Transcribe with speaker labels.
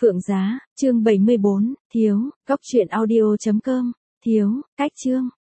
Speaker 1: Phượng Giá, chương 74, thiếu, góc truyện audio.com, thiếu, cách chương.